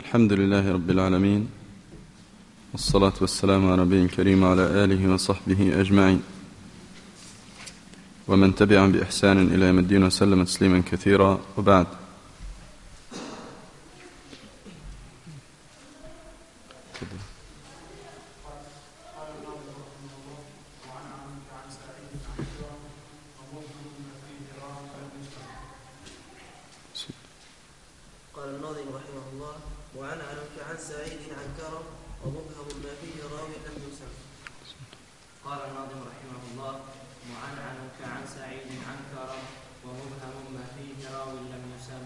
الحمد لله رب العالمين، والصلاة والسلام على نبينا الكريم وعلى آله وصحبه أجمعين، ومن تبعهم بإحسان إلى يوم الدين وسلم تسليما كثيرا، وبعد. قال الناظم رحمه الله: وعن عنك عن سعيد عن كرم ومبهم ما فيه راوي لم يسم. قال الناظم رحمه الله: وعن عنك عن سعيد عن كرم ومبهم ما فيه راوي لم يسم.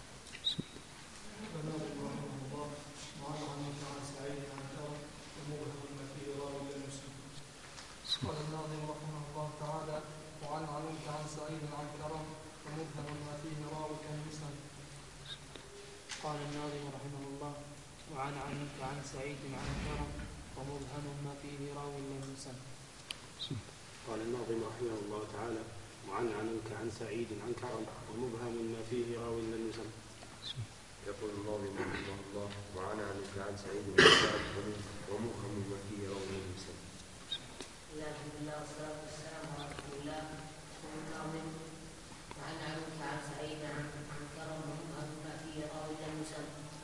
قال الناظم رحمه الله: وعن عنك عن سعيد عن كرم ومبهم ما فيه راوي لم يسم. قال الناظم رحمه الله تعالى: وعن عنك عن سعيد عن كرم ومبهم ما فيه راوي لم يسم. قال الناظم رحمه الله: وعن عنك عن سعيد عن كرم ومبهم ما فيه راوي لم يسم. قال الناظم رحمه الله تعالى: وعن عنك عن سعيد عن كرم ومبهم ما فيه راوي لم يسم. يقول الناظم رحمه الله: وعن عنك عن سعيد عن كرم ومبهم ما فيه راوي لم يسم. الحمد لله والصلاة والسلام على رسول الله. يقول الناظم: وعن عنك عن سعيد عن كرم ومبهم ما فيه راوي لم يسم.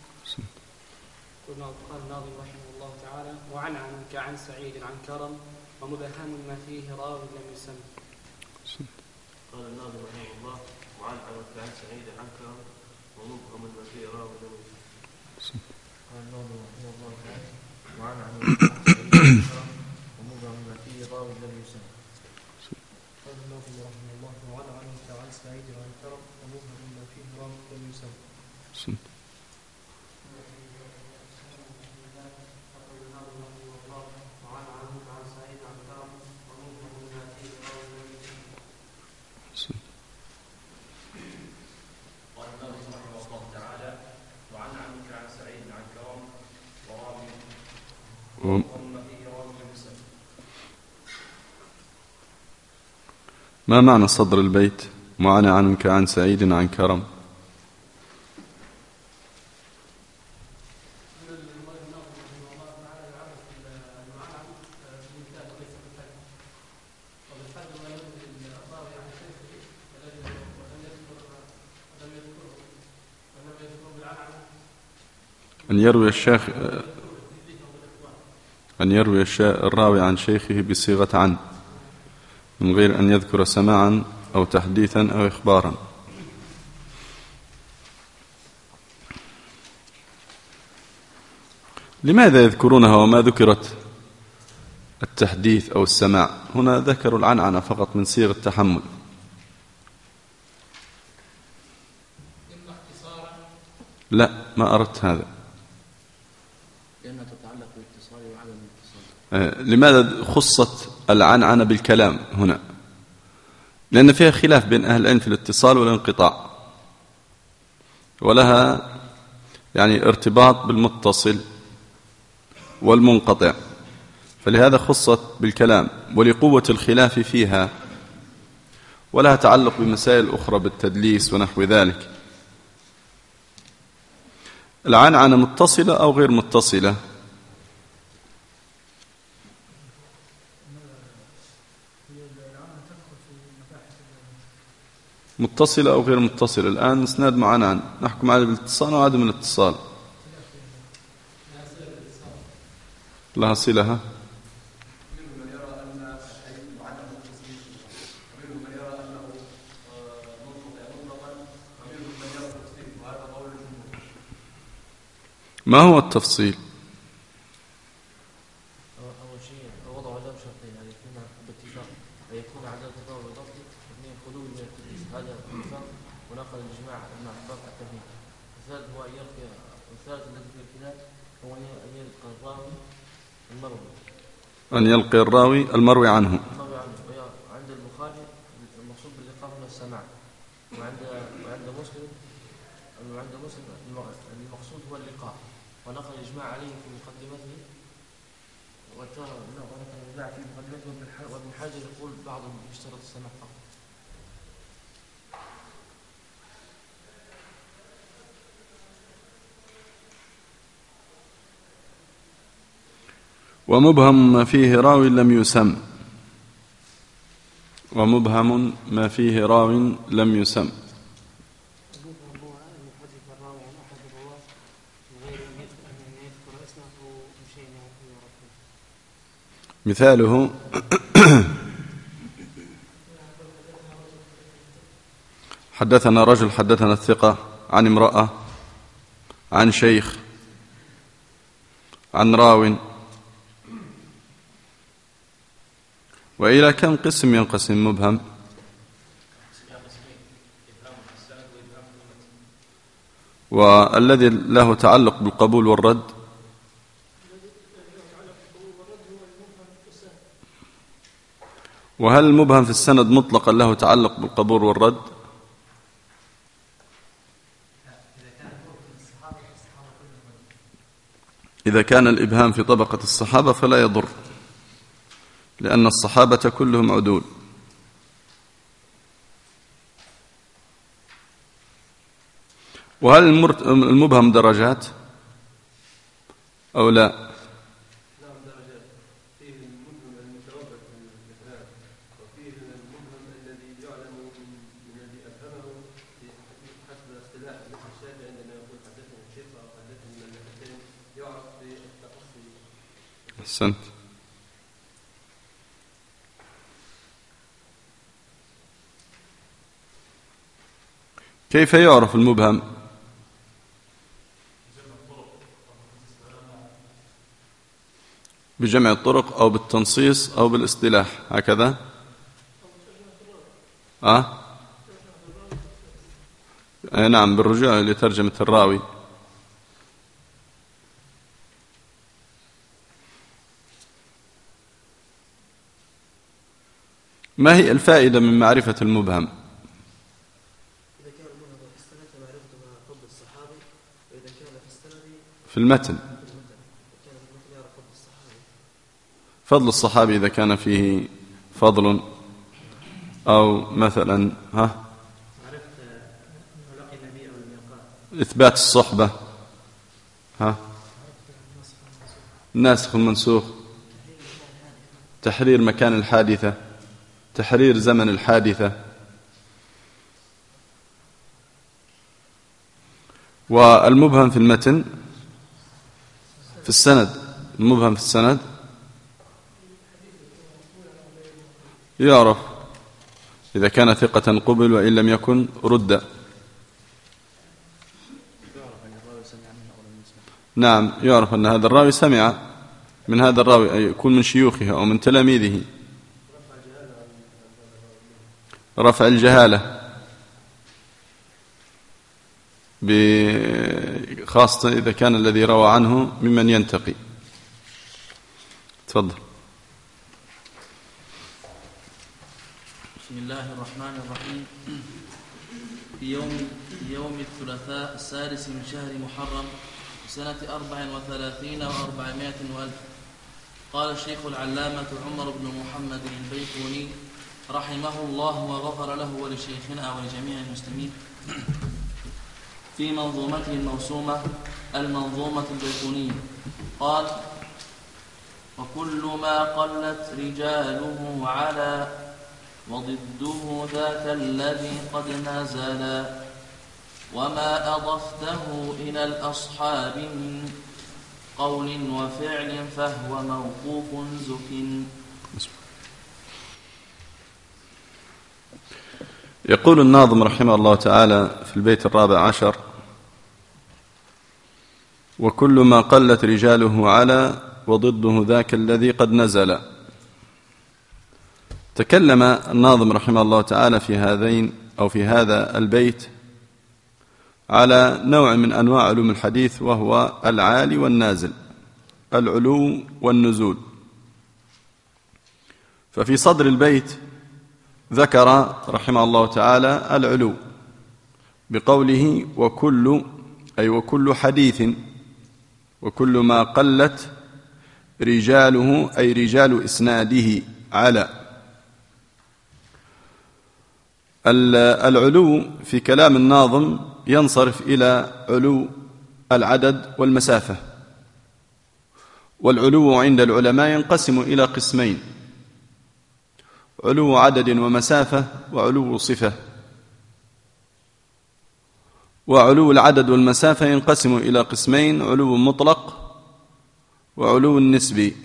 قال الناظم رحمه الله تعالى: وعن عنك عن سعيد عن كرم ومبهم ما فيه راوي لم يسم. قال الناظم رحمه الله: وعن عنك عن سعيد عن كرم ومبهم ما فيه راوي لم يسم. قال الناظم رحمه الله تعالى: وعن عنك عن سعيد عن كرم ومبهم ما فيه راوي لم يسم. قال الناظم رحمه الله: وعن عنك عن سعيد عن كرم ومبهم ما فيه راوي لم يسم. ما معنى صدر البيت؟ وعن عنك عن سعيد عن كرم. أن يروي الراوي عن شيخه بصيغة عن، من غير أن يذكر سماعا أو تحديثا أو إخبارا. لماذا يذكرونها وما ذكرت التحديث أو السماع؟ هنا ذكروا العنعنة فقط من صيغ التحمل. لا، ما أردت هذا. لأنها تتعلق بالاتصال وعدم الاتصال. لماذا خصت العنعنة بالكلام هنا؟ لأن فيها خلاف بين أهل العلم في الاتصال والانقطاع، ولها ارتباط بالمتصل والمنقطع، فلهذا خصت بالكلام ولقوة الخلاف فيها، ولها تعلق بمسائل أخرى بالتدليس ونحو ذلك. العنعنة متصلة أو غير متصلة؟ متصلة أو غير متصلة؟ الآن نسند معنا نحكم على الاتصال وعدم الاتصال. لها صلة. ما هو التفصيل؟ أول شيء وضع له شرطين: أن يكون باتفاق، أن يكون عدم تطور بالضبط، اثنين خلو من التدليس، هذا اتفاق ونقل الإجماع مع باب التفريق. الثالث هو الثالث الذي في الخلاف هو أن يلقى الراوي المروي، أن يلقي الراوي المروي عنه. عند البخاري المقصود باللقاء من السماع، وعند مسلم المقصود هو اللقاء، ونقل الإجماع عليه في مقدمته، ونقل الإجماع في مقدمته، وابن حجر يقول بعضهم يشترط السماع فقط. ومبهم ما فيه راو لم يسم. ومبهم ما فيه راو لم يسم. مثاله حدثنا رجل حدثنا الثقة عن امرأة عن شيخ عن راو. وإلى كم قسم ينقسم مبهم؟ والذي له تعلق بالقبول والرد وهل المبهم في السند مطلقا له تعلق بالقبول والرد؟ إذا كان الإبهام في طبقة الصحابة فلا يضر، لأن الصحابة كلهم عدول. وهل المبهم درجات أو لا؟ نعم درجات. فيه المبهم المتوبة من الإبهام، وفيه المبهم الذي يعلم من الذي أبهمه حسب اصطلاح الشافعي عندما يقول حدثنا الشيخ أو حدثنا من اللفتين يعرف بالتقصي. أحسنت. كيف يعرف المبهم؟ بجمع الطرق أو بالتنصيص أو بالاصطلاح هكذا. نعم، بالرجوع لترجمة الراوي. ما هي الفائدة من معرفة المبهم؟ إذا كان المبهم في السند فمعرفته مع فضل الصحابي، وإذا كان في السند في المتن فضل الصحابي إذا كان فيه فضل، أو مثلا إثبات الصحبة، الناسخ والمنسوخ، تحرير مكان الحادثة، تحرير زمن الحادثة. والمبهم في المتن في السند، المبهم في السند يعرف إذا كان ثقة قبل وإن لم يكن رد. نعم، يعرف أن هذا الراوي سمع من هذا الراوي، أي يكون من شيوخه أو من تلاميذه. رفع الجهالة خاصة إذا كان الذي روى عنه ممن ينتقي. تفضل. بسم الله الرحمن الرحيم. في يوم الثلاثاء السادس من شهر محرم سنة 34 و400 وألف، قال الشيخ العلامة عمر بن محمد البيقوني رحمه الله وغفر له ولشيخنا ولجميع المسلمين في منظومته الموسومة المنظومة البيقونية، قال: وكل ما قلت رجاله على وضده ذاك الذي قد نزل، وما أضفته إلى الأصحاب من قول وفعل فهو موقوف زك. يقول الناظم رحمه الله تعالى في البيت 14: وكل ما قلت رجاله على وضده ذاك الذي قد نزل. تكلم الناظم رحمه الله تعالى في هذا البيت على نوع من أنواع علوم الحديث، وهو العالي والنازل، العلو والنزول. ففي صدر البيت ذكر رحمه الله تعالى العلو بقوله وكل حديث، وكل ما قلت رجاله أي رجال إسناده على. العلو في كلام الناظم ينصرف إلى علو العدد والمسافة، والعلو عند العلماء ينقسم إلى قسمين: علو عدد ومسافة، وعلو صفة. وعلو العدد والمسافة ينقسم إلى قسمين: علو مطلق وعلو نسبي.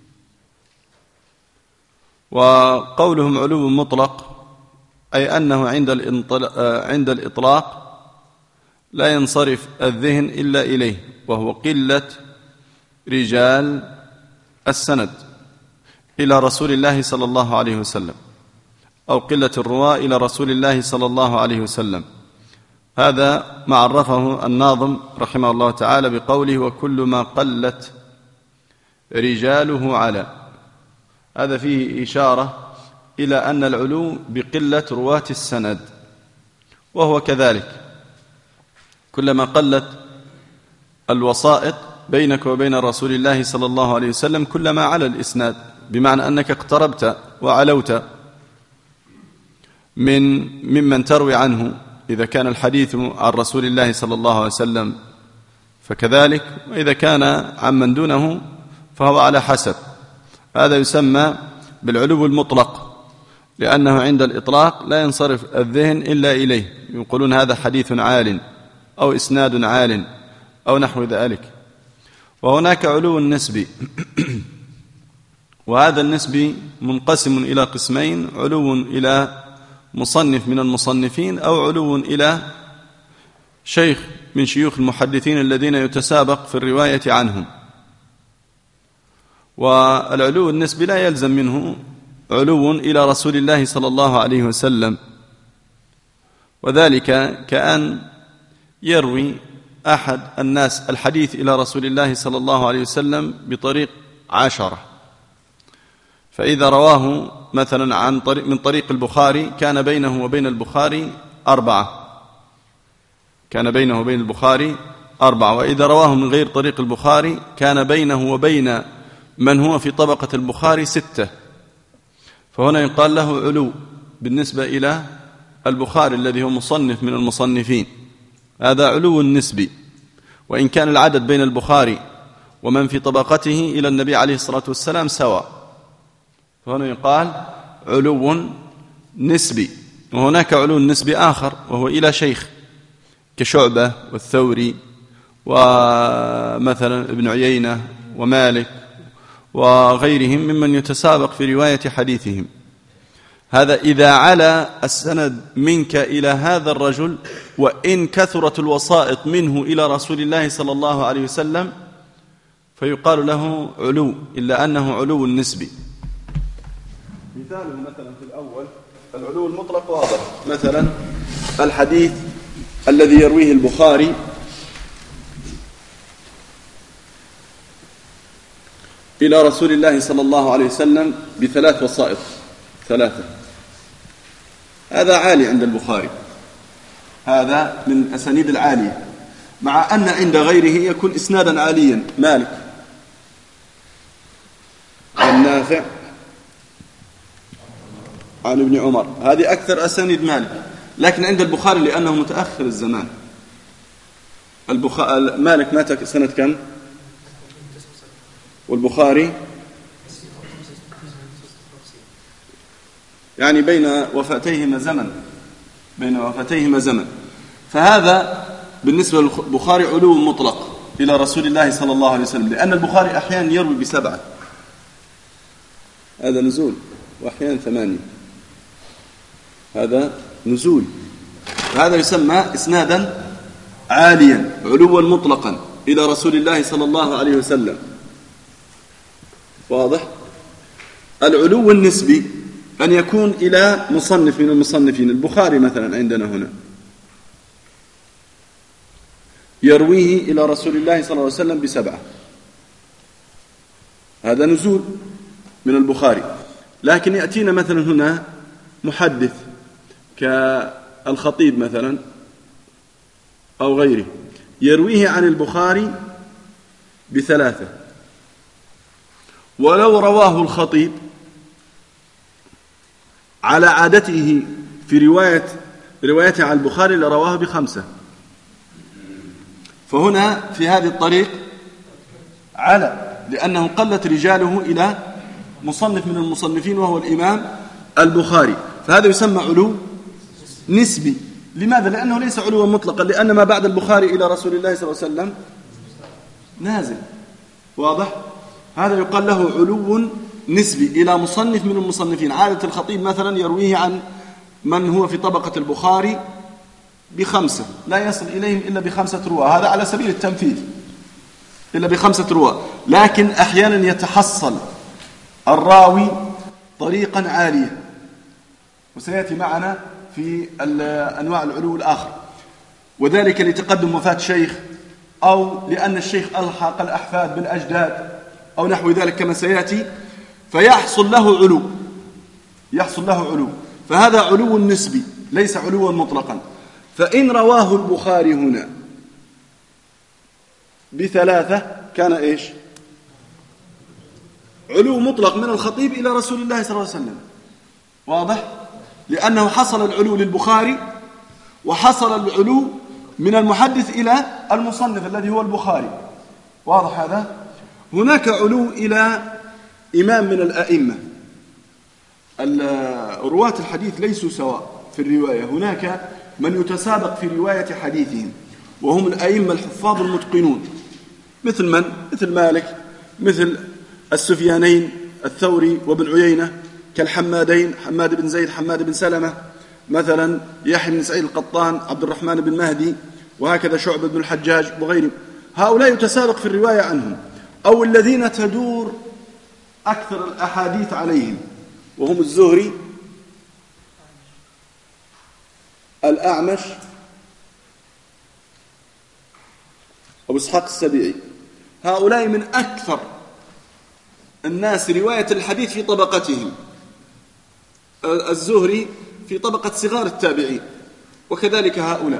وقولهم علو مطلق أي أنه عند الإطلاق لا ينصرف الذهن إلا إليه، وهو قلة رجال السند إلى رسول الله صلى الله عليه وسلم، أو قلة الرواة إلى رسول الله صلى الله عليه وسلم. هذا ما عرفه الناظم رحمه الله تعالى بقوله: وكل ما قلت رجاله على. هذا فيه إشارة إلى أن العلو بقلة رواة السند، وهو كذلك. كلما قلت الوسائط بينك وبين رسول الله صلى الله عليه وسلم كلما على الإسناد، بمعنى أنك اقتربت وعلوت ممن تروي عنه. إذا كان الحديث عن رسول الله صلى الله عليه وسلم فكذلك، وإذا كان عمن دونه فهو على حسب. هذا يسمى بالعلو المطلق، لأنه عند الإطلاق لا ينصرف الذهن إلا إليه. يقولون هذا حديث عال أو إسناد عال أو نحو ذلك. وهناك علو نسبي، وهذا النسبي منقسم إلى قسمين: علو إلى مصنف من المصنفين، أو علو إلى شيخ من شيوخ المحدثين الذين يتسابق في الرواية عنهم. والعلو النسبي لا يلزم منه علو إلى رسول الله صلى الله عليه وسلم، وذلك كأن يروي أحد الناس الحديث إلى رسول الله صلى الله عليه وسلم بطريق 10، فإذا رواه مثلا من طريق البخاري كان بينه وبين البخاري 4، كان بينه وبين البخاري 4، وإذا رواه من غير طريق البخاري كان بينه وبين من هو في طبقة البخاري 6. فهنا يقال له علو بالنسبة إلى البخاري الذي هو مصنف من المصنفين. هذا علو نسبي، وإن كان العدد بين البخاري ومن في طبقته إلى النبي عليه الصلاة والسلام سواء، فهنا يقال علو نسبي. وهناك علو نسبي آخر وهو إلى شيخ كشعبة والثوري ومثلا ابن عيينة ومالك وغيرهم ممن يتسابق في رواية حديثهم. هذا إذا علا السند منك إلى هذا الرجل، وإن كثرت الوسائط منه إلى رسول الله صلى الله عليه وسلم، فيقال له علو، إلا أنه علو نسبي. مثاله مثلا في الأول العلو المطلق واضح، مثلا الحديث الذي يرويه البخاري إلى رسول الله صلى الله عليه وسلم ب3 وسائط، 3، هذا عالي عند البخاري، هذا من الأسانيد العالية، مع أن عند غيره يكون إسنادا عاليا: مالك عن نافع عن ابن عمر، هذه أكثر أسانيد مالك. لكن عند البخاري لأنه متأخر الزمان، مالك مات سنة كم؟ والبخاري يعني بين وفاتيهما زمن، فهذا بالنسبة للبخاري علو مطلق إلى رسول الله صلى الله عليه وسلم، لأن البخاري أحيانا يروي ب7، هذا نزول، وأحيانا 8، هذا نزول. هذا يسمى إسنادا عاليا علوا مطلقا إلى رسول الله صلى الله عليه وسلم. واضح؟ العلو النسبي أن يكون إلى مصنف من المصنفين. البخاري مثلا عندنا هنا يرويه إلى رسول الله صلى الله عليه وسلم ب7، هذا نزول من البخاري. لكن يأتينا مثلا هنا محدث كالخطيب مثلا أو غيره يرويه عن البخاري ب3، ولو رواه الخطيب على عادته في روايته عن البخاري لرواه ب5. فهنا في هذه الطريق على لأنه قلت رجاله إلى مصنف من المصنفين وهو الإمام البخاري، فهذا يسمى علو نسبي. لماذا؟ لأنه ليس علوا مطلقا، لأن ما بعد البخاري إلى رسول الله صلى الله عليه وسلم نازل. واضح؟ هذا يقال له علو نسبي إلى مصنف من المصنفين. عادة الخطيب مثلا يرويه عن من هو في طبقة البخاري ب5، لا يصل إليهم إلا ب5 رواة، هذا على سبيل التنفيذ، إلا ب5 رواة. لكن أحيانا يتحصل الراوي طريقا عالية، وسيأتي معنا في أنواع العلو الآخر، وذلك لتقدم وفاة شيخ، أو لأن الشيخ ألحق الأحفاد بالأجداد أو نحو ذلك كما سيأتي، فيحصل له علو، يحصل له علو، فهذا علو نسبي ليس علوا مطلقا. فإن رواه البخاري هنا ب3 كان إيش؟ علو مطلق من الخطيب إلى رسول الله صلى الله عليه وسلم. واضح؟ لأنه حصل العلو للبخاري وحصل العلو من المحدث إلى المصنف الذي هو البخاري. واضح هذا؟ هناك علو إلى إمام من الأئمة. رواة الحديث ليسوا سواء في الرواية، هناك من يتسابق في رواية حديثهم وهم الأئمة الحفاظ المتقنون، مثل من؟ مثل مالك، مثل السفيانين الثوري وابن عيينة، كالحمادين، حماد بن زيد، حماد بن سلمة، مثلا يحيى بن سعيد القطان، عبد الرحمن بن مهدي، وهكذا شعبة بن الحجاج وغيرهم. هؤلاء يتسابق في الرواية عنهم، أو الذين تدور أكثر الأحاديث عليهم، وهم الزهري، الأعمش، أبو إسحاق السبيعي. هؤلاء من أكثر الناس رواية الحديث في طبقتهم. الزهري في طبقة صغار التابعين، وكذلك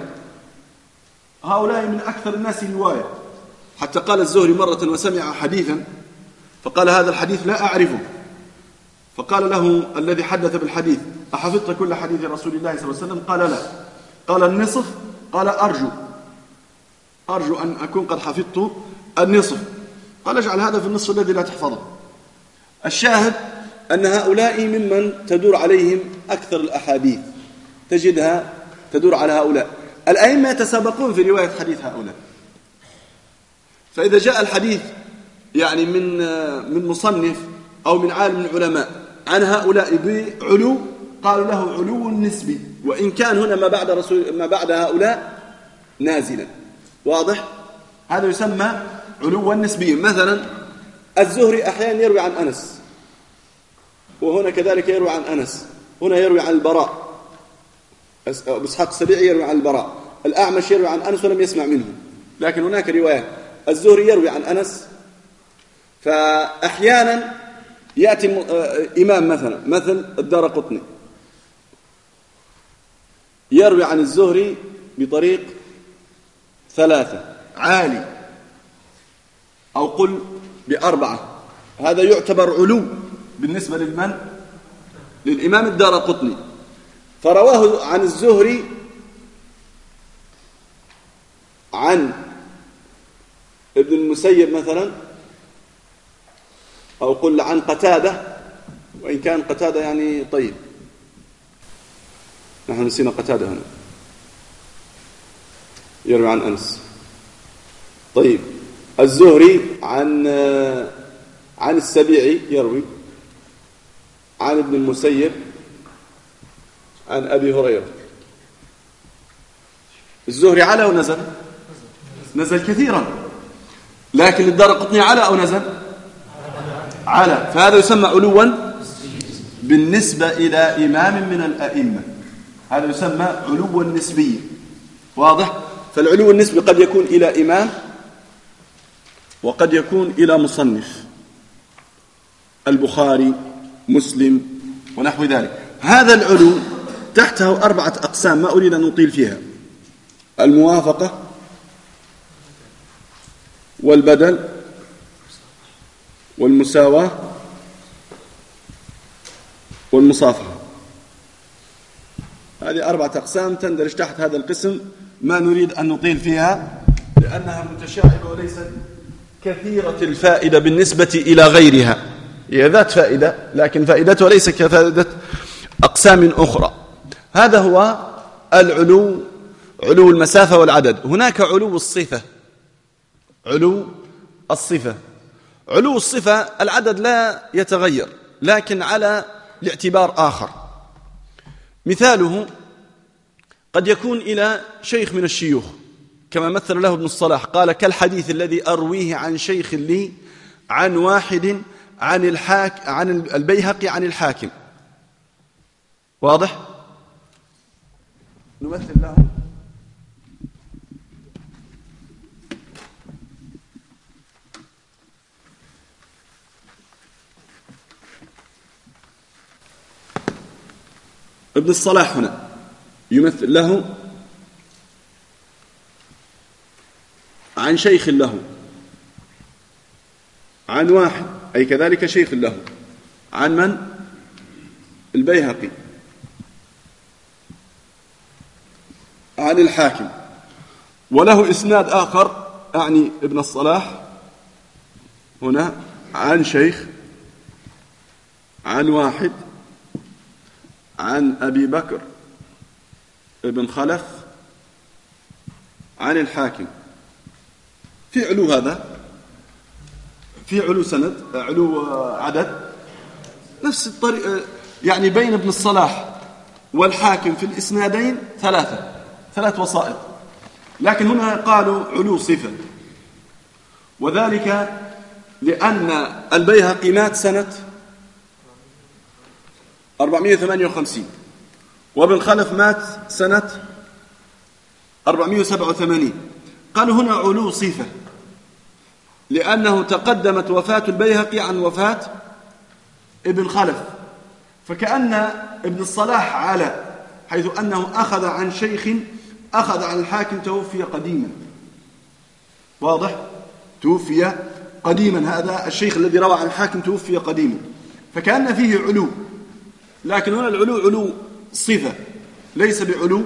هؤلاء من أكثر الناس رواية. حتى قال الزهري مرة وسمع حديثا فقال: هذا الحديث لا أعرفه. فقال له الذي حدث بالحديث: أحفظت كل حديث رسول الله صلى الله عليه وسلم؟ قال: لا. قال: النصف؟ قال: أرجو أن أكون قد حفظت النصف. قال: اجعل هذا في النصف الذي لا تحفظه. الشاهد أن هؤلاء ممن تدور عليهم أكثر الأحاديث، تجدها تدور على هؤلاء. الأئمة يتسابقون في رواية حديث هؤلاء. فإذا جاء الحديث يعني من مصنف أو من عالم من العلماء عن هؤلاء بعلو، قالوا له علو نسبي، وإن كان هنا ما بعد هؤلاء نازلا. واضح؟ هذا يسمى علوا نسبيا. مثلا الزهري أحيانا يروي عن أنس، وهنا كذلك يروي عن أنس، هنا يروي عن البراء، أبو إسحاق السبيعي يروي عن البراء، الأعمش يروي عن أنس ولم يسمع منه، لكن هناك روايات الزهري يروي عن أنس. فأحيانا يأتي إمام مثل الدارقطني يروي عن الزهري بطريق 3 عالي، أو قل ب4، هذا يعتبر علو بالنسبة للإمام الدارقطني. فرواه عن الزهري عن ابن المسيب مثلا، أو قل عن قتادة، وإن كان قتادة يعني طيب، نحن نسينا قتادة هنا، يروي عن أنس. طيب الزهري عن السبيعي يروي عن ابن المسيب عن أبي هريرة. الزهري على أو نزل؟ نزل كثيرا، لكن الدارقطني على أو نزل؟ على. فهذا يسمى علوا بالنسبة إلى إمام من الأئمة، هذا يسمى علوا نسبيا. واضح؟ فالعلو النسبي قد يكون إلى إمام وقد يكون إلى مصنف، البخاري، مسلم، ونحو ذلك. هذا العلو تحته 4 أقسام ما أريد أن نطيل فيها: الموافقة، والبدل، والمساواة، والمصافحة. هذه 4 أقسام تندرج تحت هذا القسم، ما نريد أن نطيل فيها لأنها متشعبة وليست كثيرة الفائدة بالنسبة إلى غيرها، هي ذات فائدة لكن فائدتها ليس كفائدة أقسام أخرى. هذا هو العلو، علو المسافة والعدد. هناك علو الصفة، علو الصفة. علو الصفة العدد لا يتغير لكن على الاعتبار آخر. مثاله قد يكون إلى شيخ من الشيوخ كما مثل له ابن الصلاح، قال كالحديث الذي أرويه عن شيخ لي عن واحد عن البيهقي عن الحاكم. واضح؟ نمثل له ابن الصلاح هنا يمثل له عن شيخ له عن واحد، أي كذلك شيخ له عن من؟ البيهقي عن الحاكم، وله إسناد آخر أعني ابن الصلاح هنا عن شيخ عن واحد عن أبي بكر ابن خلف عن الحاكم. في علو، هذا في علو سند، علو عدد، نفس الطريقة يعني بين ابن الصلاح والحاكم في الإسنادين ثلاث وسائط، لكن هنا قالوا علو صفة، وذلك لأن البيهقي مات سنة 458 وابن خلف مات سنة 487. قالوا هنا علو صفة لأنه تقدمت وفاة البيهقي عن وفاة ابن خلف، فكأن ابن الصلاح على حيث أنه أخذ عن شيخ أخذ عن الحاكم توفي قديما. واضح؟ توفي قديما، هذا الشيخ الذي روى عن الحاكم توفي قديما، فكأن فيه علو، لكن هنا العلو علو صفة ليس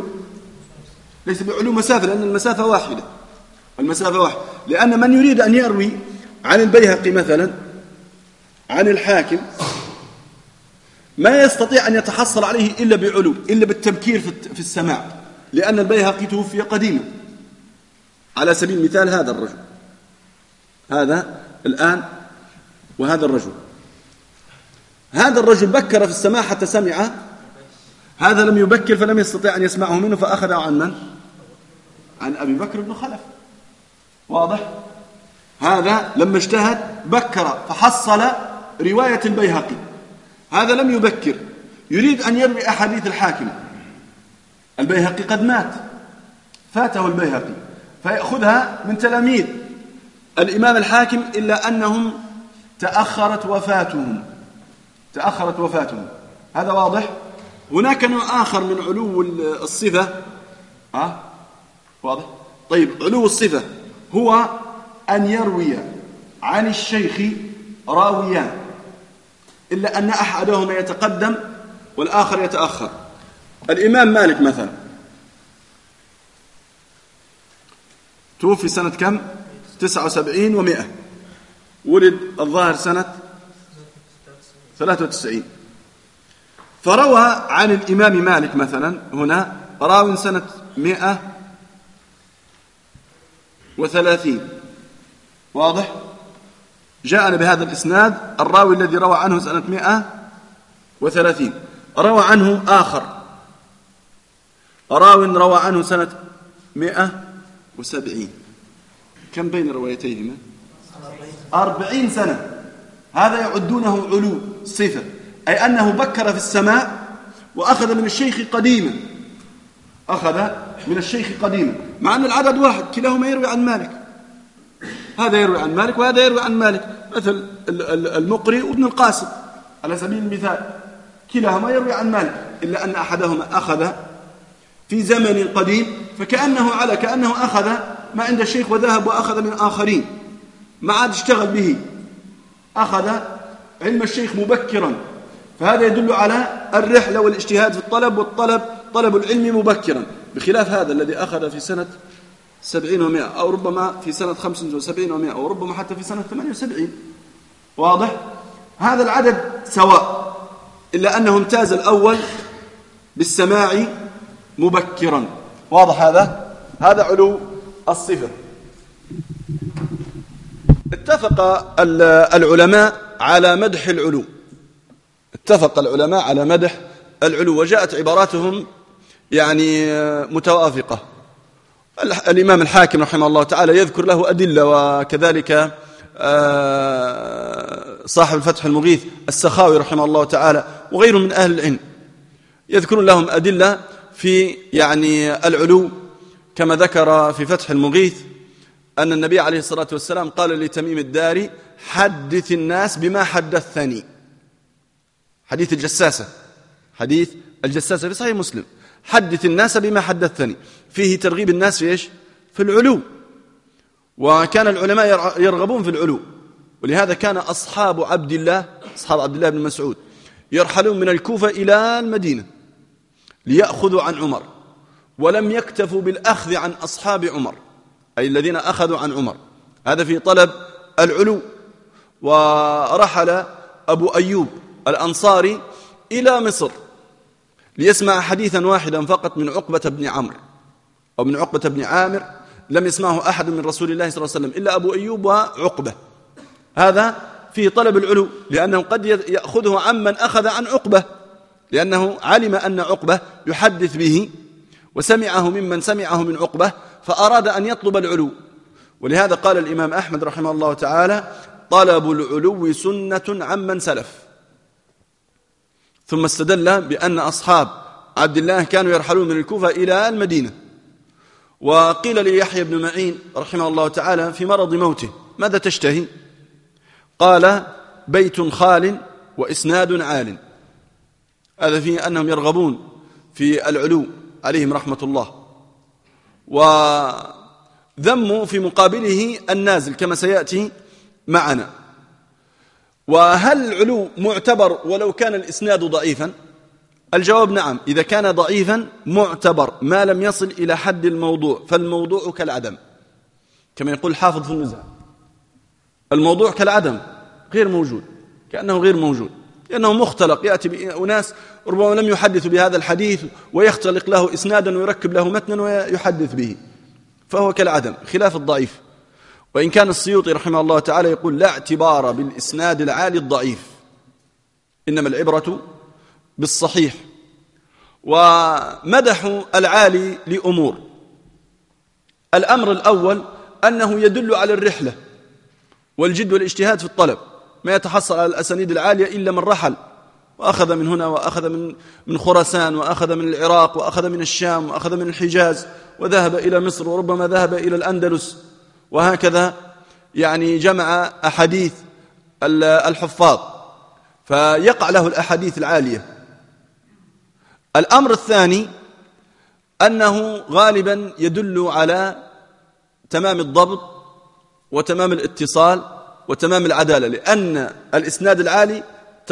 بعلو مسافة، لأن المسافة واحدة، لأن من يريد أن يروي عن البيهقي مثلا عن الحاكم ما يستطيع أن يتحصل عليه إلا بعلو، إلا بالتبكير في السماع، لأن البيهقي توفي قديما. على سبيل المثال هذا الرجل، هذا الآن، وهذا الرجل بكر في السماع حتى سمع، هذا لم يبكر فلم يستطيع أن يسمعه منه، فأخذ عن من؟ عن أبي بكر بن خلف. واضح؟ هذا لما اجتهد بكر فحصل رواية البيهقي، هذا لم يبكر، يريد أن يروي أحاديث الحاكم، البيهقي قد مات، فاته البيهقي، فيأخذها من تلاميذ الإمام الحاكم، إلا أنهم تأخرت وفاتهم. هذا واضح؟ هناك نوع آخر من علو الصفة. واضح؟ طيب، علو الصفة هو أن يروي عن الشيخ راويان، إلا أن أحدهما يتقدم والآخر يتأخر. الإمام مالك مثلا توفي سنة كم؟ 79 و100، ولد الظاهر سنة 93، فروى عن الإمام مالك مثلا هنا راو سنة 130. واضح؟ جاءنا بهذا الإسناد الراوي الذي روى عنه سنة 130، روى عنه آخر راوي روى عنه سنة 170. كم بين روايتيهما؟ 40 سنة. هذا يعدونه علو صفة، أي أنه بكر في السماع وأخذ من الشيخ قديما، مع أن العدد واحد، كلاهما يروي عن مالك، هذا يروي عن مالك وهذا يروي عن مالك، مثل المقري وابن القاسم على سبيل المثال، كلاهما يروي عن مالك، إلا أن أحدهما أخذ في زمن قديم، كأنه أخذ ما عند الشيخ وذهب وأخذ من آخرين، ما عاد اشتغل به، أخذ علم الشيخ مبكرا، فهذا يدل على الرحلة والاجتهاد في الطلب، طلب العلم مبكرا، بخلاف هذا الذي أخذ في سنة 70 و100، أو ربما في سنة 75 و100، أو ربما حتى في سنة 78. واضح؟ هذا العدد سواء، إلا أنه امتاز الأول بالسماع مبكرا. واضح هذا علو الصفة. اتفق العلماء على مدح العلو، اتفق العلماء على مدح العلو، وجاءت عباراتهم يعني متوافقة. الإمام الحاكم رحمه الله تعالى يذكر له أدلة، وكذلك صاحب الفتح المغيث السخاوي رحمه الله تعالى وغيره من أهل العلم يذكرون لهم أدلة في يعني العلو، كما ذكر في فتح المغيث أن النبي عليه الصلاة والسلام قال لتميم الداري: حدث الناس بما حدثني. حديث الجساسة في صحيح مسلم: حدث الناس بما حدثني، فيه ترغيب الناس في إيش؟ في العلو. وكان العلماء يرغبون في العلو، ولهذا كان أصحاب عبد الله بن مسعود يرحلون من الكوفة إلى المدينة ليأخذوا عن عمر، ولم يكتفوا بالأخذ عن أصحاب عمر، أي الذين أخذوا عن عمر، هذا في طلب العلو. ورحل أبو أيوب الأنصاري إلى مصر ليسمع حديثا واحدا فقط من عقبة بن عمرو أو من عقبة بن عامر، لم يسمعه أحد من رسول الله صلى الله عليه وسلم إلا أبو أيوب وعقبة. هذا فيه طلب العلو، لأنه قد يأخذه عمن أخذ عن عقبة، لأنه علم أن عقبة يحدث به وسمعه ممن سمعه من عقبة، فأراد أن يطلب العلو. ولهذا قال الإمام أحمد رحمه الله تعالى: طلب العلو سنة عمن سلف. ثم استدل بأن أصحاب عبد الله كانوا يرحلون من الكوفة إلى المدينة. وقيل ليحيى بن معين رحمه الله تعالى في مرض موته: ماذا تشتهي؟ قال: بيت خال وإسناد عال. هذا فيه أنهم يرغبون في العلو عليهم رحمة الله. وذموا في مقابله النازل كما سيأتي معنا. وهل العلو معتبر ولو كان الإسناد ضعيفا؟ الجواب نعم، إذا كان ضعيفا معتبر ما لم يصل إلى حد الموضوع، فالموضوع كالعدم، كما يقول الحافظ في النزهة: الموضوع كالعدم، غير موجود، كأنه غير موجود، لأنه مختلق، يأتي بأناس ربما لم يحدثوا بهذا الحديث ويختلق له إسنادا ويركب له متنا ويحدث به، فهو كالعدم خلاف الضعيف. وإن كان السيوطي رحمه الله تعالى يقول: لا اعتبار بالإسناد العالي الضعيف، إنما العبرة بالصحيح. ومدحوا العالي لأمور: الأمر الأول أنه يدل على الرحلة والجد والاجتهاد في الطلب، ما يتحصل على الأسانيد العالية إلا من رحل وأخذ من هنا، وأخذ من خراسان، وأخذ من العراق، وأخذ من الشام، وأخذ من الحجاز، وذهب إلى مصر، وربما ذهب إلى الأندلس، وهكذا يعني جمع أحاديث الحفاظ، فيقع له الأحاديث العالية. الأمر الثاني أنه غالبا يدل على تمام الضبط وتمام الاتصال وتمام العدالة، لأن الإسناد العالي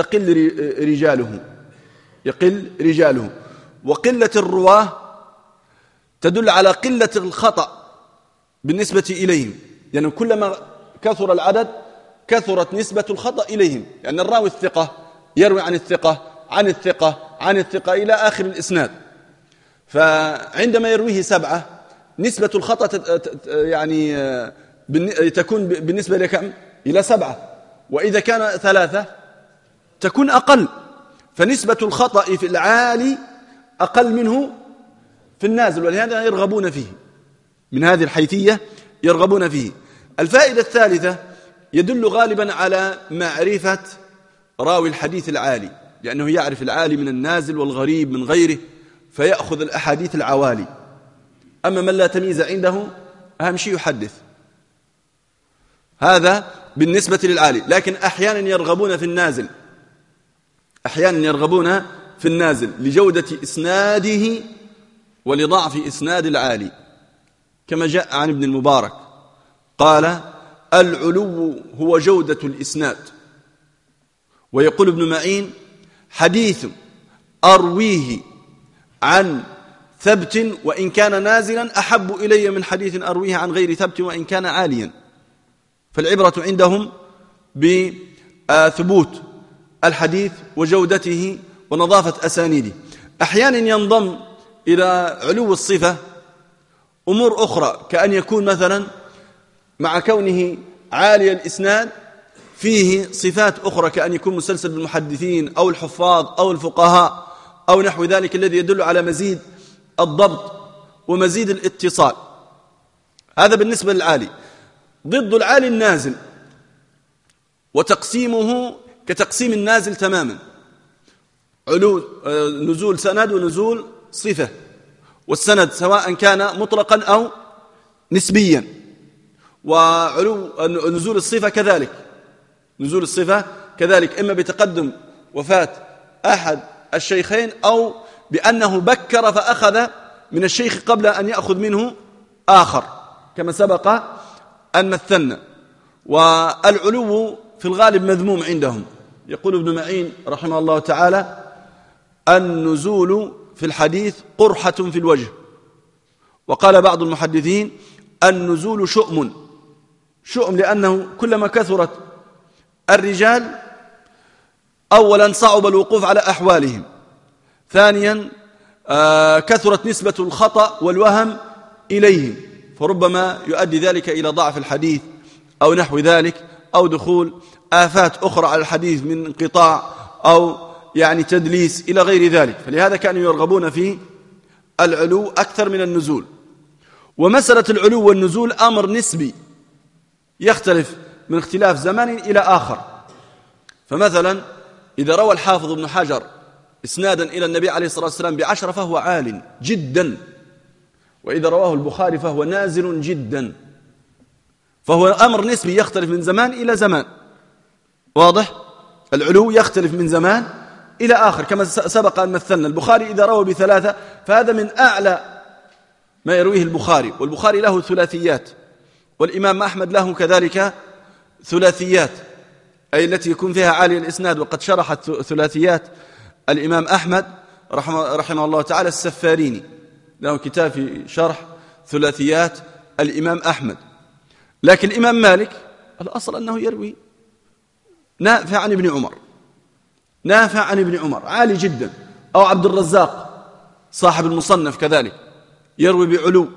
يقل رجاله، وقلة الرواه تدل على قلة الخطأ بالنسبة إليهم، يعني كلما كثر العدد كثرت نسبة الخطأ إليهم، لأن الراوي الثقة يروي عن الثقة عن الثقة عن الثقة إلى آخر الإسناد، فعندما يرويه 7 نسبة الخطأ يعني تكون بالنسبة لكم إلى 7، وإذا كان 3 تكون أقل، فنسبة الخطأ في العالي أقل منه في النازل، ولهذا يرغبون فيه، من هذه الحيثية يرغبون فيه. الفائدة الثالثة يدل غالبا على معرفة راوي الحديث العالي، لأنه يعرف العالي من النازل والغريب من غيره، فيأخذ الأحاديث العوالي. أما من لا تمييز عنده أهم شيء يحدث، هذا بالنسبة للعالي. لكن أحيانا يرغبون في النازل لجودة إسناده ولضعف إسناد العالي، كما جاء عن ابن المبارك قال: العلو هو جودة الإسناد. ويقول ابن معين: حديث أرويه عن ثبت وإن كان نازلا أحب إلي من حديث أرويه عن غير ثبت وإن كان عاليا. فالعبرة عندهم بثبوت الحديث وجودته ونظافة أسانيده. أحيانا ينضم إلى علو الصفة أمور أخرى، كأن يكون مثلا مع كونه عالي الإسناد فيه صفات أخرى، كأن يكون مسلسل بالمحدثين أو الحفاظ أو الفقهاء أو نحو ذلك، الذي يدل على مزيد الضبط ومزيد الاتصال. هذا بالنسبة للعالي. ضد العالي النازل، وتقسيمه كتقسيم النازل تماما، نزول سند ونزول صفة، والسند سواء كان مطلقا أو نسبيا، وعلو نزول الصفة كذلك، نزول الصفة كذلك إما بتقدم وفاة أحد الشيخين أو بأنه بكر فأخذ من الشيخ قبل أن يأخذ منه آخر، كما سبق أن مثلنا. والعلو في الغالب مذموم عندهم. يقول ابن معين رحمه الله تعالى: النزول في الحديث قرحة في الوجه. وقال بعض المحدثين: النزول شؤم، شؤم لأنه كلما كثرت الرجال أولا صعب الوقوف على أحوالهم، ثانيا كثرت نسبة الخطأ والوهم إليهم، فربما يؤدي ذلك إلى ضعف الحديث أو نحو ذلك، أو دخول آفات أخرى على الحديث من انقطاع أو يعني تدليس إلى غير ذلك. فلهذا كانوا يرغبون في العلو أكثر من النزول. ومسألة العلو والنزول أمر نسبي يختلف من اختلاف زمان إلى آخر. فمثلا إذا روى الحافظ ابن حجر إسنادا إلى النبي عليه الصلاة والسلام ب10 فهو عال جدا، وإذا رواه البخاري فهو نازل جدا. فهو أمر نسبي يختلف من زمان إلى زمان. واضح؟ العلو يختلف من زمان إلى آخر، كما سبق أن مثلنا. البخاري إذا روى ب3 فهذا من أعلى ما يرويه البخاري، والبخاري له ثلاثيات، والإمام أحمد له كذلك ثلاثيات، أي التي يكون فيها عالي الإسناد. وقد شرحت ثلاثيات الإمام أحمد رحمه الله تعالى السفاريني، له كتاب في شرح ثلاثيات الإمام أحمد. لكن الإمام مالك الأصل أنه يروي نافع عن ابن عمر، نافع عن ابن عمر عالي جدا، أو عبد الرزاق صاحب المصنف كذلك يروي بعلو.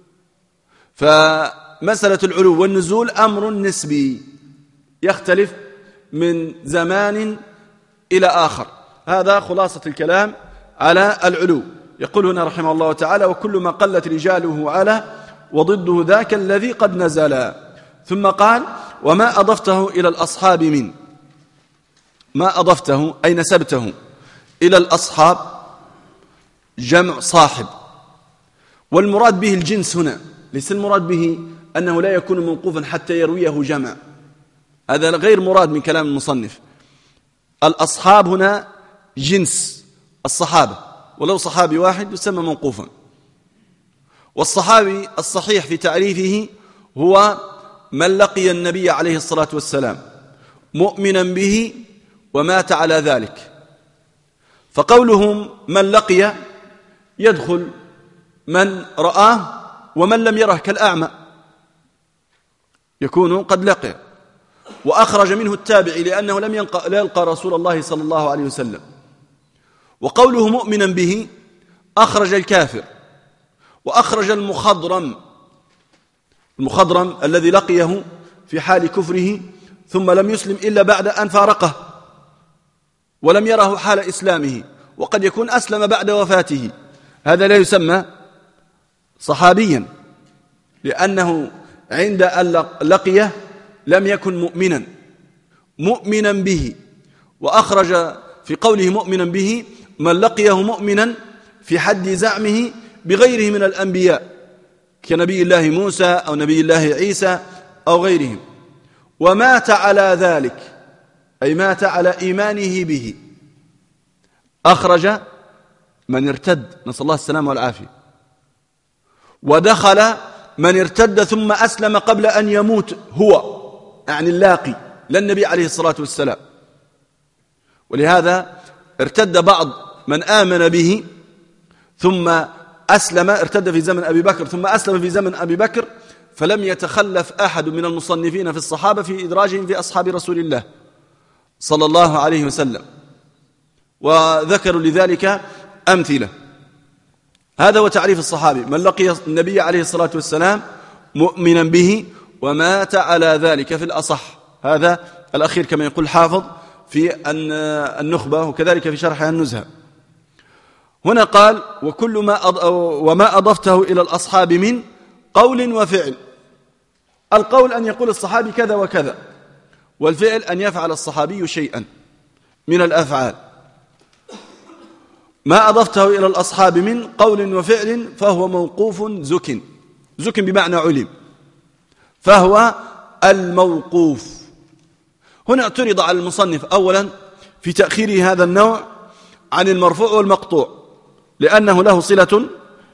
فمسألة العلو والنزول أمر نسبي يختلف من زمان إلى آخر. هذا خلاصة الكلام على العلو. يقول هنا رحمه الله تعالى: وكل ما قلت رجاله على وضده ذاك الذي قد نزل. ثم قال: وما أضفته إلى الأصحاب من، ما أضفته أي نسبته إلى الأصحاب جمع صاحب، والمراد به الجنس هنا، ليس المراد به أنه لا يكون موقوفا حتى يرويه جمع، هذا غير مراد من كلام المصنف. الأصحاب هنا جنس الصحابة، ولو صحابي واحد يسمى موقوفا. والصحابي الصحيح في تعريفه هو من لقي النبي عليه الصلاة والسلام مؤمنا به ومات على ذلك. فقولهم من لقي يدخل من رآه ومن لم يره، كالأعمى يكون قد لقي وأخرج منه التابعي لأنه لم يلقى رسول الله صلى الله عليه وسلم. وقوله مؤمنا به أخرج الكافر، وأخرج المخضرم، المخضرم الذي لقيه في حال كفره ثم لم يسلم إلا بعد أن فارقه ولم يره حال إسلامه، وقد يكون أسلم بعد وفاته، هذا لا يسمى صحابيا، لأنه عند أن لقيه لم يكن مؤمنا به. وأخرج في قوله مؤمنا به من لقيه مؤمنا في حد زعمه بغيره من الأنبياء كنبي الله موسى أو نبي الله عيسى أو غيرهم، ومات على ذلك أي مات على إيمانه به. أخرج من ارتد، نسأل الله السلامة والعافية، ودخل من ارتد ثم أسلم قبل أن يموت هو، يعني اللاقي لا النبي عليه الصلاة والسلام. ولهذا ارتد بعض من آمن به ثم أسلم ارتد في زمن أبي بكر ثم أسلم في زمن أبي بكر، فلم يتخلف أحد من المصنفين في الصحابة في إدراجهم في أصحاب رسول الله صلى الله عليه وسلم، وذكروا لذلك أمثلة. هذا هو تعريف الصحابي: من لقي النبي عليه الصلاة والسلام مؤمنا به ومات على ذلك في الأصح. هذا الأخير كما يقول حافظ في النخبة، وكذلك في شرحها النزهة. هنا قال: وما أضفته إلى الأصحاب من قول وفعل. القول أن يقول الصحابي كذا وكذا، والفعل أن يفعل الصحابي شيئا من الأفعال. ما أضفته إلى الأصحاب من قول وفعل فهو موقوف زك بمعنى علم، فهو الموقوف. هنا اعترض على المصنف أولا في تأخير هذا النوع عن المرفوع والمقطوع، لأنه له صلة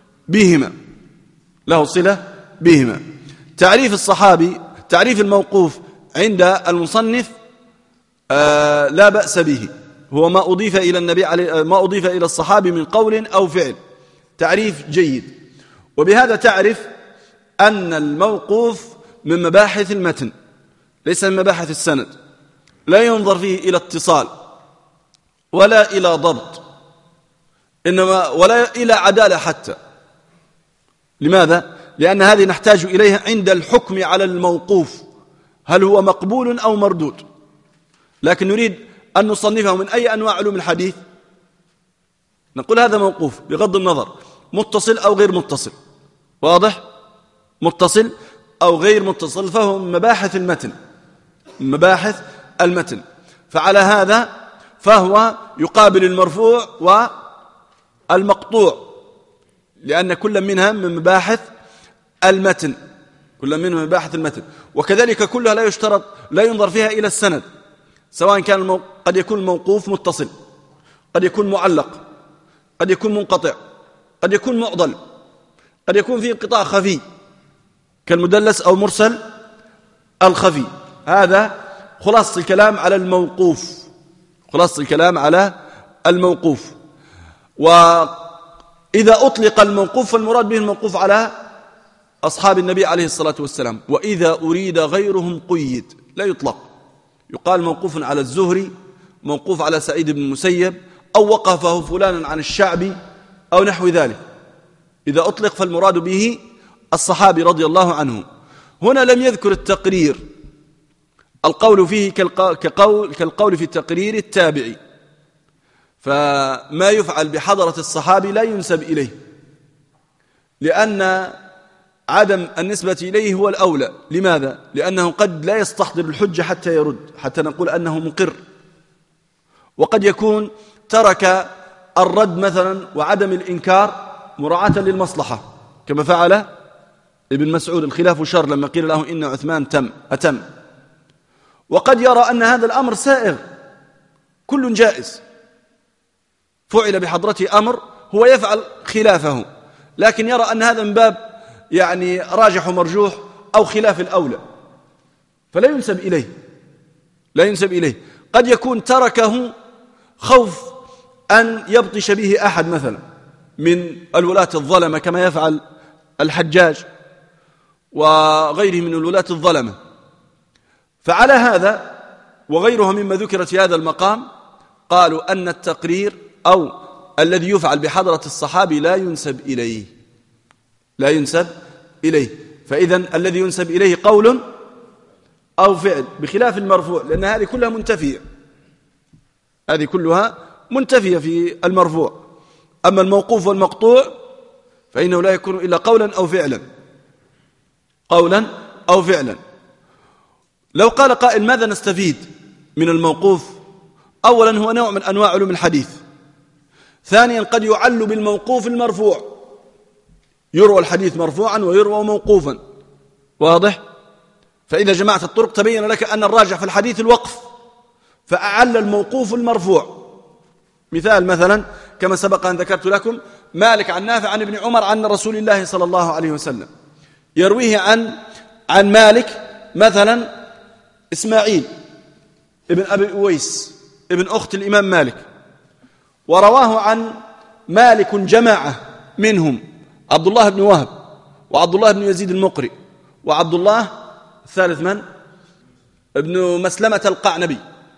بهما. تعريف الصحابي، تعريف الموقوف عند المصنف لا بأس به، هو ما أضيف إلى النبي ما أضيف إلى الصحابي من قول أو فعل، تعريف جيد. وبهذا تعرف أن الموقوف من مباحث المتن ليس من مباحث السند، لا ينظر فيه إلى اتصال ولا إلى ضبط، إنما ولا إلى عدالة حتى. لماذا؟ لأن هذه نحتاج إليها عند الحكم على الموقوف، هل هو مقبول أو مردود. لكن نريد أن نصنفه من أي أنواع علوم الحديث، نقول هذا موقوف بغض النظر متصل أو غير متصل. واضح؟ متصل أو غير متصل، فهو من مباحث المتن. فعلى هذا فهو يقابل المرفوع والمقطوع، لأن كل منها من مباحث المتن، وكذلك كلها لا يشترط، لا ينظر فيها إلى السند، سواء كان قد يكون الموقوف متصل، قد يكون معلق، قد يكون منقطع، قد يكون معضل، قد يكون فيه انقطاع خفي كالمدلس أو مرسل الخفي. هذا خلاصة الكلام على الموقوف. وإذا أطلق الموقوف فالمراد به الموقوف على أصحاب النبي عليه الصلاة والسلام، وإذا أريد غيرهم قيد، لا يطلق. يقال موقوف على الزهري، موقوف على سعيد بن المسيب، أو وقفه فلانا عن الشعبي أو نحو ذلك. إذا أطلق فالمراد به الصحابي رضي الله عنه. هنا لم يذكر التقرير، القول فيه كالقول في تقرير التابعي، فما يفعل بحضرة الصحابي لا ينسب إليه، لأن عدم النسبة إليه هو الأولى. لماذا؟ لأنه قد لا يستحضر الحجة حتى يرد، حتى نقول أنه مقر، وقد يكون ترك الرد مثلا وعدم الإنكار مراعاة للمصلحة، كما فعل ابن مسعود: الخلاف شر، لما قيل له إن عثمان أتم. وقد يرى أن هذا الأمر سائغ كل جائز، فعل بحضرته أمر هو يفعل خلافه، لكن يرى أن هذا من باب يعني راجح ومرجوح أو خلاف الأولى، فلا ينسب إليه. قد يكون تركه خوف أن يبطش به أحد مثلا من الولاة الظلمة، كما يفعل الحجاج وغيره من الولاة الظلمة. فعلى هذا وغيرها مما ذكرت في هذا المقام قالوا أن التقرير أو الذي يفعل بحضرة الصحابي لا ينسب إليه. فإذا الذي ينسب إليه قول أو فعل، بخلاف المرفوع، لأن هذه كلها منتفية في المرفوع. أما الموقوف والمقطوع فإنه لا يكون إلا قولا أو فعلا. لو قال قائل: ماذا نستفيد من الموقوف؟ أولا هو نوع من أنواع علوم الحديث. ثانيا قد يعل بالموقوف المرفوع، يروى الحديث مرفوعا ويروى موقوفا. واضح؟ فإذا جمعت الطرق تبين لك أن الراجح في الحديث الوقف، فأعل الموقوف المرفوع. مثلا كما سبق أن ذكرت لكم: مالك عن نافع عن ابن عمر عن رسول الله صلى الله عليه وسلم، يرويه عن مالك مثلا إسماعيل ابن أبي أويس ابن أخت الإمام مالك، ورواه عن مالك جماعة منهم عبد الله بن وهب، وعبد الله بن يزيد المقري، وعبد الله الثالث من؟ ابن مسلمة القعنبي.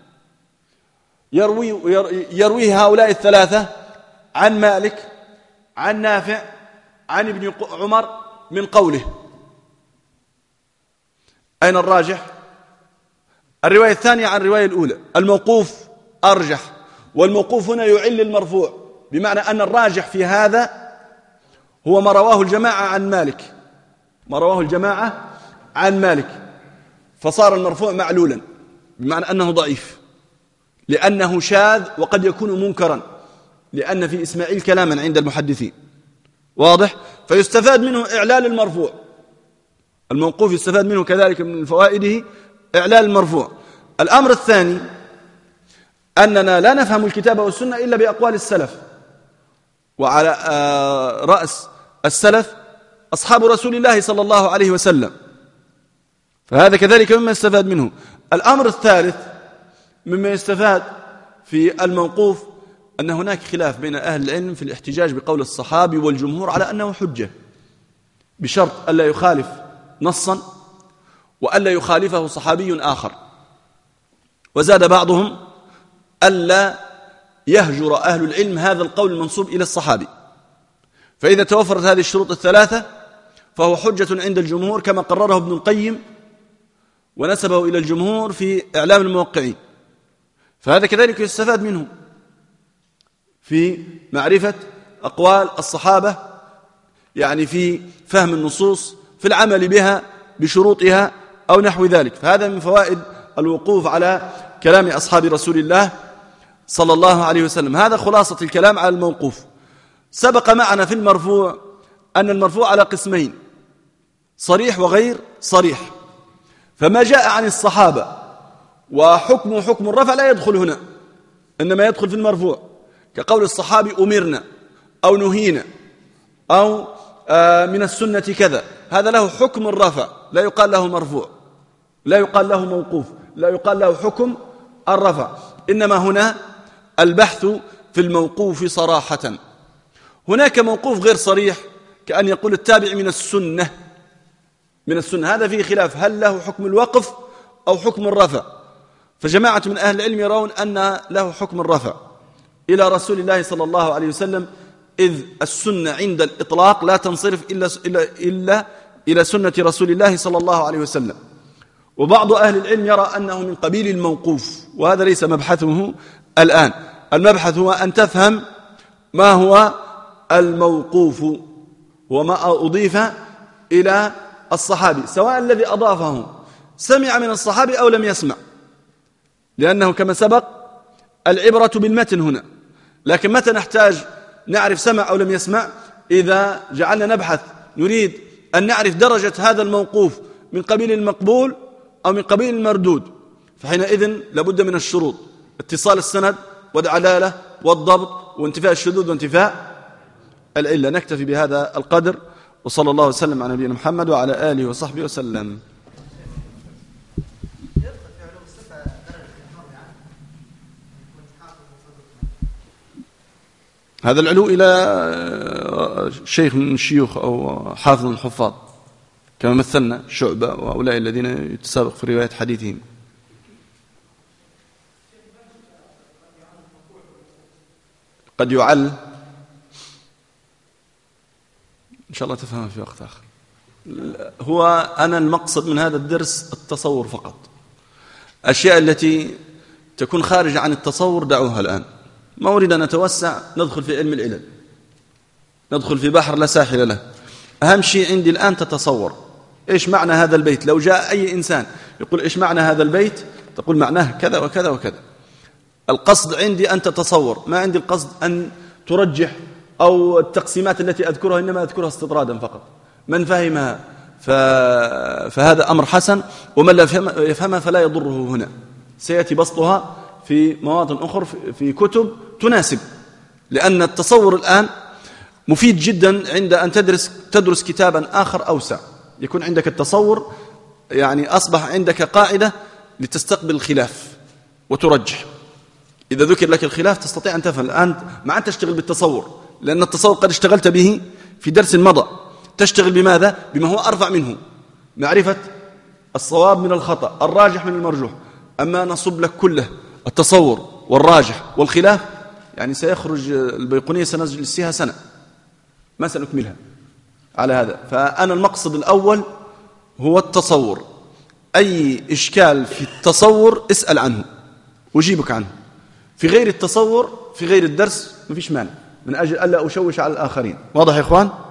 يروي هؤلاء الثلاثة عن مالك عن نافع عن ابن عمر من قوله. أين الراجح؟ الرواية الثانية عن الرواية الأولى. الموقوف أرجح، والموقوف هنا يعل المرفوع، بمعنى أن الراجح في هذا هو ما رواه الجماعة عن مالك، ما رواه الجماعة عن مالك، فصار المرفوع معلولا، بمعنى أنه ضعيف لأنه شاذ وقد يكون منكرا، لأن في إسماعيل كلاما عند المحدثين، واضح؟ فيستفاد منه إعلال المرفوع. الموقوف يستفاد منه كذلك من فوائده إعلال المرفوع. الأمر الثاني أننا لا نفهم الكتاب والسنة إلا بأقوال السلف، وعلى رأس السلف أصحاب رسول الله صلى الله عليه وسلم، فهذا كذلك مما يستفاد منه. الأمر الثالث مما يستفاد في الموقوف أن هناك خلاف بين أهل العلم في الاحتجاج بقول الصحابي والجمهور على أنه حجة، بشرط ألا يخالف نصا وألا يخالفه صحابي آخر. وزاد بعضهم ألا يهجر أهل العلم هذا القول المنسوب إلى الصحابي، فإذا توفرت هذه الشروط الثلاثة فهو حجة عند الجمهور، كما قرره ابن القيم ونسبه إلى الجمهور في إعلام الموقعين. فهذا كذلك يستفاد منه في معرفة أقوال الصحابة، يعني في فهم النصوص، في العمل بها بشروطها أو نحو ذلك. فهذا من فوائد الوقوف على كلام أصحاب رسول الله صلى الله عليه وسلم. هذا خلاصة الكلام على الموقوف. سبق معنا في المرفوع أن المرفوع على قسمين: صريح وغير صريح. فما جاء عن الصحابة وحكم الرفع لا يدخل هنا، إنما يدخل في المرفوع، كقول الصحابي أمرنا أو نهينا أو من السنة كذا، هذا له حكم الرفع، لا يقال له مرفوع، لا يقال له موقوف، لا يقال له حكم الرفع. إنما هنا البحث في الموقوف صراحة. هناك موقوف غير صريح، كأن يقول التابع من السنة، هذا فيه خلاف، هل له حكم الوقف أو حكم الرفع؟ فجماعة من أهل العلم يرون أن له حكم الرفع إلى رسول الله صلى الله عليه وسلم، إذ السنة عند الإطلاق لا تنصرف إلا إلى سنة رسول الله صلى الله عليه وسلم. وبعض أهل العلم يرى أنه من قبيل الموقوف، وهذا ليس مبحثه الآن. المبحث هو أن تفهم ما هو الموقوف، وما أضيف إلى الصحابي، سواء الذي أضافه سمع من الصحابي أو لم يسمع، لأنه كما سبق العبرة بالمتن هنا. لكن متى نحتاج نعرف سمع أو لم يسمع؟ إذا جعلنا نبحث نريد أن نعرف درجة هذا الموقوف من قبيل المقبول أو من قبيل المردود، فحينئذ لابد من الشروط: اتصال السند والعدالة والضبط وانتفاء الشذوذ وانتفاء العلة. نكتفي بهذا القدر، وصلى الله وسلم على نبينا محمد وعلى آله وصحبه وسلم. هذا العلو إلى شيخ من الشيوخ أو حافظ من الحفاظ، كما مثلنا شعبة وهؤلاء الذين يتسابق في رواية حديثهم. قد يعل، إن شاء الله تفهم في وقت آخر. هو أنا المقصد من هذا الدرس التصور فقط. الأشياء التي تكون خارج عن التصور دعوها الآن، ما أريد أن نتوسع ندخل في علم العلل، ندخل في بحر لا ساحل له. أهم شيء عندي الآن تتصور إيش معنى هذا البيت. لو جاء أي إنسان يقول إيش معنى هذا البيت، تقول معناه كذا وكذا وكذا. القصد عندي أن تتصور، ما عندي القصد أن ترجح أو التقسيمات التي أذكرها إنما أذكرها استطرادا فقط. من فهمها فهذا أمر حسن، ومن لا يفهمها فلا يضره هنا. سيأتي بسطها في مواطن أخرى في كتب تناسب، لأن التصور الآن مفيد جدا عند أن تدرس كتابا آخر أوسع، يكون عندك التصور، يعني أصبح عندك قاعدة لتستقبل الخلاف وترجح. إذا ذكر لك الخلاف تستطيع أن تفهم. الآن ما عاد تشتغل بالتصور، لأن التصور قد اشتغلت به في درس مضى، تشتغل بماذا؟ بما هو أرفع منه، معرفة الصواب من الخطأ، الراجح من المرجوح. أما نصب لك كله التصور والراجح والخلاف، يعني سيخرج البيقونية سنجلسها سنة ما سنكملها على هذا. فأنا المقصد الأول هو التصور، أي إشكال في التصور اسأل عنه وجيبك عنه. في غير التصور في غير الدرس ما فيش مانع، من أجل ألا أشوش على الآخرين. واضح يا إخوان؟